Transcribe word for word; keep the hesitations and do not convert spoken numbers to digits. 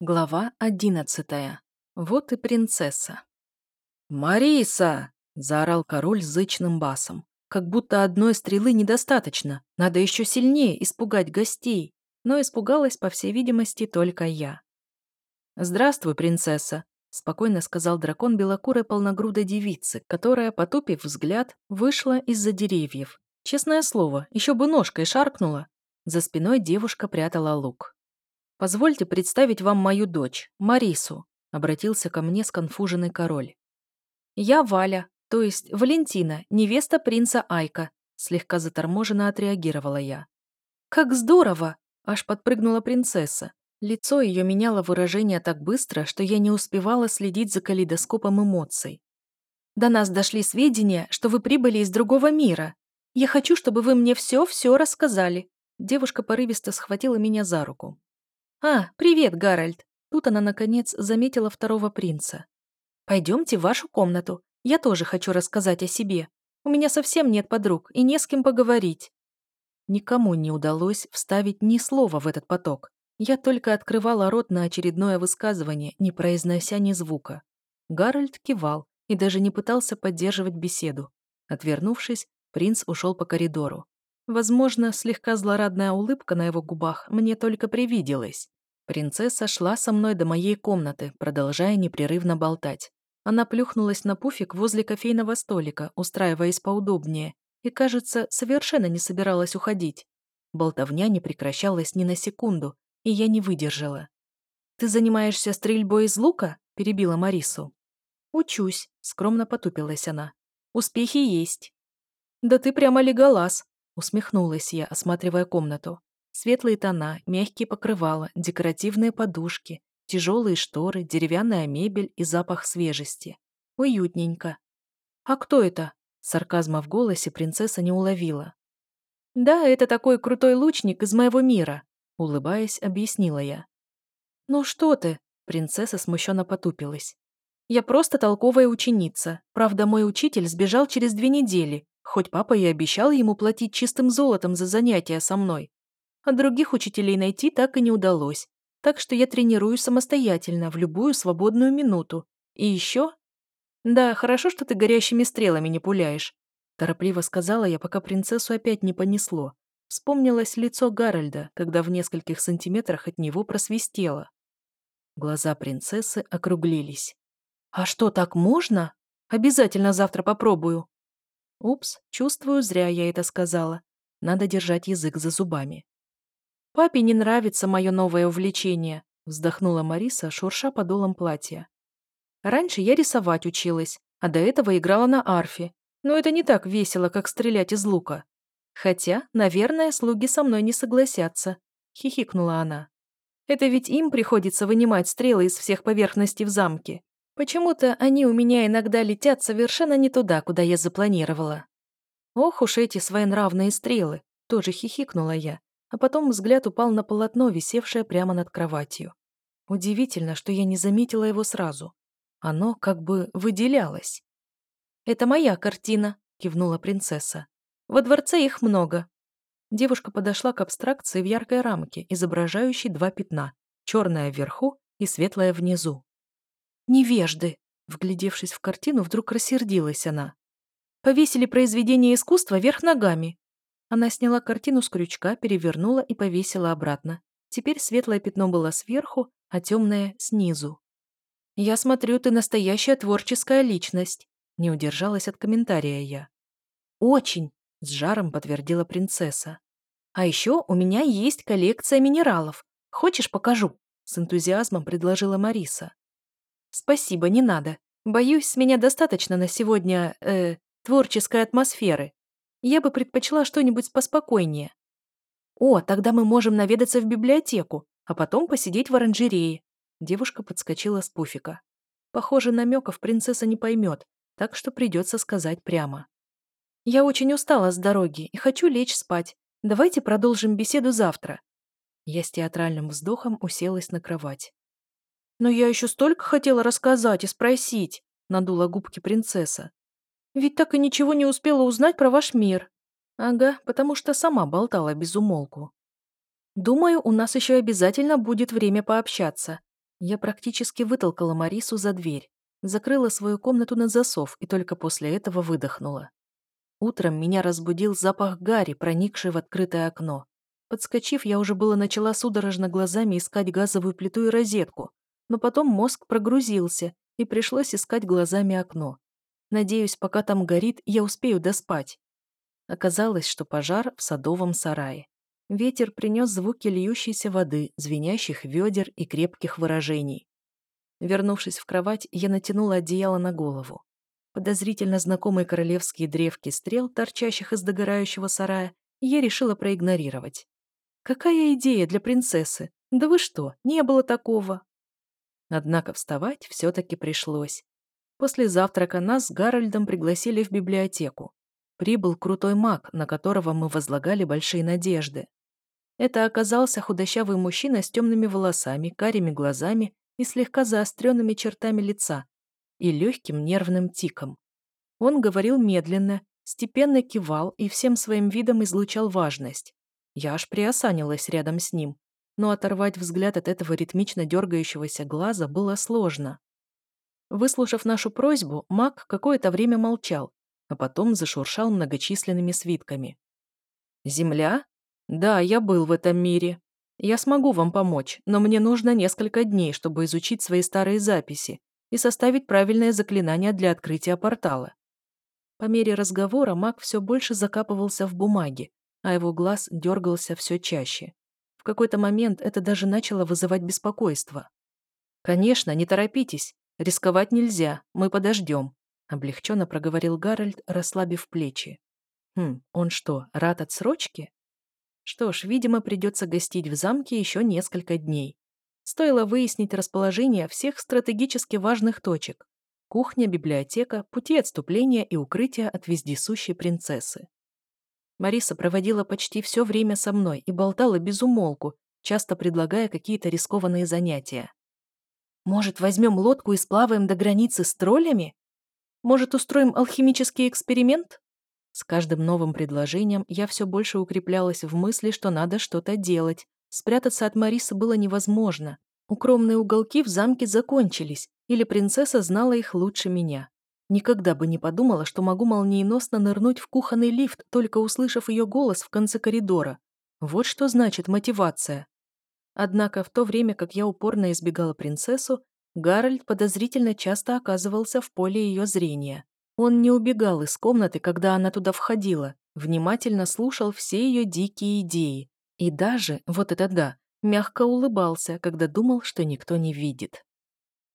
Глава одиннадцатая. Вот и принцесса. «Мариса!» — заорал король зычным басом. Как будто одной стрелы недостаточно, надо еще сильнее испугать гостей. Но испугалась, по всей видимости, только я. «Здравствуй, принцесса!» — спокойно сказал дракон белокурой полногрудой девицы, которая, потупив взгляд, вышла из-за деревьев. Честное слово, еще бы ножкой шаркнула. За спиной девушка прятала лук. «Позвольте представить вам мою дочь, Марису», — обратился ко мне сконфуженный король. Я Валя, то есть Валентина, невеста принца Айка, слегка заторможенно отреагировала я. «Как здорово!» — аж подпрыгнула принцесса. Лицо ее меняло выражение так быстро, что я не успевала следить за калейдоскопом эмоций. До нас дошли сведения, что вы прибыли из другого мира. Я хочу, чтобы вы мне все-все рассказали. Девушка порывисто схватила меня за руку. «А, привет, Гарольд!» Тут она, наконец, заметила второго принца. «Пойдемте в вашу комнату. Я тоже хочу рассказать о себе. У меня совсем нет подруг и не с кем поговорить». Никому не удалось вставить ни слова в этот поток. Я только открывала рот на очередное высказывание, не произнося ни звука. Гарольд кивал и даже не пытался поддерживать беседу. Отвернувшись, принц ушел по коридору. Возможно, слегка злорадная улыбка на его губах мне только привиделась. Принцесса шла со мной до моей комнаты, продолжая непрерывно болтать. Она плюхнулась на пуфик возле кофейного столика, устраиваясь поудобнее, и, кажется, совершенно не собиралась уходить. Болтовня не прекращалась ни на секунду, и я не выдержала. «Ты занимаешься стрельбой из лука?» – перебила Марису. «Учусь», – скромно потупилась она. «Успехи есть». «Да ты прямо леголаз», – усмехнулась я, осматривая комнату. Светлые тона, мягкие покрывала, декоративные подушки, тяжелые шторы, деревянная мебель и запах свежести. Уютненько. «А кто это?» Сарказма в голосе принцесса не уловила. «Да, это такой крутой лучник из моего мира», улыбаясь, объяснила я. «Ну что ты?» Принцесса смущенно потупилась. «Я просто толковая ученица. Правда, мой учитель сбежал через две недели, хоть папа и обещал ему платить чистым золотом за занятия со мной. А других учителей найти так и не удалось. Так что я тренируюсь самостоятельно в любую свободную минуту. И еще...» «Да, хорошо, что ты горящими стрелами не пуляешь», торопливо сказала я, пока принцессу опять не понесло. Вспомнилось лицо Гарольда, когда в нескольких сантиметрах от него просвистело. Глаза принцессы округлились. «А что, так можно? Обязательно завтра попробую». Упс, чувствую, зря я это сказала. Надо держать язык за зубами. «Папе не нравится мое новое увлечение», вздохнула Мариса, шурша подолом платья. «Раньше я рисовать училась, а до этого играла на арфе. Но это не так весело, как стрелять из лука. Хотя, наверное, слуги со мной не согласятся», хихикнула она. «Это ведь им приходится вынимать стрелы из всех поверхностей в замке. Почему-то они у меня иногда летят совершенно не туда, куда я запланировала». «Ох уж эти своенравные стрелы», тоже хихикнула я, а потом взгляд упал на полотно, висевшее прямо над кроватью. Удивительно, что я не заметила его сразу. Оно как бы выделялось. «Это моя картина», — кивнула принцесса. «Во дворце их много». Девушка подошла к абстракции в яркой рамке, изображающей два пятна, черное вверху и светлое внизу. «Невежды!» — вглядевшись в картину, вдруг рассердилась она. «Повесили произведение искусства вверх ногами». Она сняла картину с крючка, перевернула и повесила обратно. Теперь светлое пятно было сверху, а темное — снизу. «Я смотрю, ты настоящая творческая личность», — не удержалась от комментария я. «Очень», — с жаром подтвердила принцесса. «А еще у меня есть коллекция минералов. Хочешь, покажу?» — с энтузиазмом предложила Мариса. «Спасибо, не надо. Боюсь, с меня достаточно на сегодня, э, творческой атмосферы. Я бы предпочла что-нибудь поспокойнее. О, тогда мы можем наведаться в библиотеку, а потом посидеть в оранжерее». Девушка подскочила с пуфика. Похоже, намеков принцесса не поймет, так что придется сказать прямо. «Я очень устала с дороги и хочу лечь спать. Давайте продолжим беседу завтра». Я с театральным вздохом уселась на кровать. «Но я еще столько хотела рассказать и спросить», — надула губки принцесса. «Ведь так и ничего не успела узнать про ваш мир». «Ага, потому что сама болтала без умолку». «Думаю, у нас еще обязательно будет время пообщаться. Я практически вытолкала Марису за дверь, закрыла свою комнату на засов и только после этого выдохнула. Утром меня разбудил запах гари, проникший в открытое окно. Подскочив, я уже было начала судорожно глазами искать газовую плиту и розетку, но потом мозг прогрузился, и пришлось искать глазами окно. Надеюсь, пока там горит, я успею доспать. Оказалось, что пожар в садовом сарае. Ветер принес звуки льющейся воды, звенящих ведер и крепких выражений. Вернувшись в кровать, я натянула одеяло на голову. Подозрительно знакомые королевские древки стрел, торчащих из догорающего сарая, я решила проигнорировать. Какая идея для принцессы? Да вы что, не было такого. Однако вставать все-таки пришлось. После завтрака нас с Гарольдом пригласили в библиотеку. Прибыл крутой маг, на которого мы возлагали большие надежды. Это оказался худощавый мужчина с темными волосами, карими глазами и слегка заостренными чертами лица и легким нервным тиком. Он говорил медленно, степенно кивал и всем своим видом излучал важность. Я аж приосанилась рядом с ним, но оторвать взгляд от этого ритмично дергающегося глаза было сложно. Выслушав нашу просьбу, маг какое-то время молчал, а потом зашуршал многочисленными свитками. «Земля? Да, я был в этом мире. Я смогу вам помочь, но мне нужно несколько дней, чтобы изучить свои старые записи и составить правильное заклинание для открытия портала». По мере разговора маг все больше закапывался в бумаге, а его глаз дергался все чаще. В какой-то момент это даже начало вызывать беспокойство. «Конечно, не торопитесь. Рисковать нельзя, мы подождем», — облегченно проговорил Гарольд, расслабив плечи. «Хм, он что, рад отсрочке?» Что ж, видимо, придется гостить в замке еще несколько дней. Стоило выяснить расположение всех стратегически важных точек. Кухня, библиотека, пути отступления и укрытия от вездесущей принцессы. Мариса проводила почти все время со мной и болтала без умолку, часто предлагая какие-то рискованные занятия. «Может, возьмем лодку и сплаваем до границы с троллями? Может, устроим алхимический эксперимент?» С каждым новым предложением я все больше укреплялась в мысли, что надо что-то делать. Спрятаться от Марисы было невозможно. Укромные уголки в замке закончились, или принцесса знала их лучше меня. Никогда бы не подумала, что могу молниеносно нырнуть в кухонный лифт, только услышав ее голос в конце коридора. Вот что значит мотивация. Однако в то время, как я упорно избегала принцессу, Гарольд подозрительно часто оказывался в поле ее зрения. Он не убегал из комнаты, когда она туда входила, внимательно слушал все ее дикие идеи и даже, вот это да, мягко улыбался, когда думал, что никто не видит.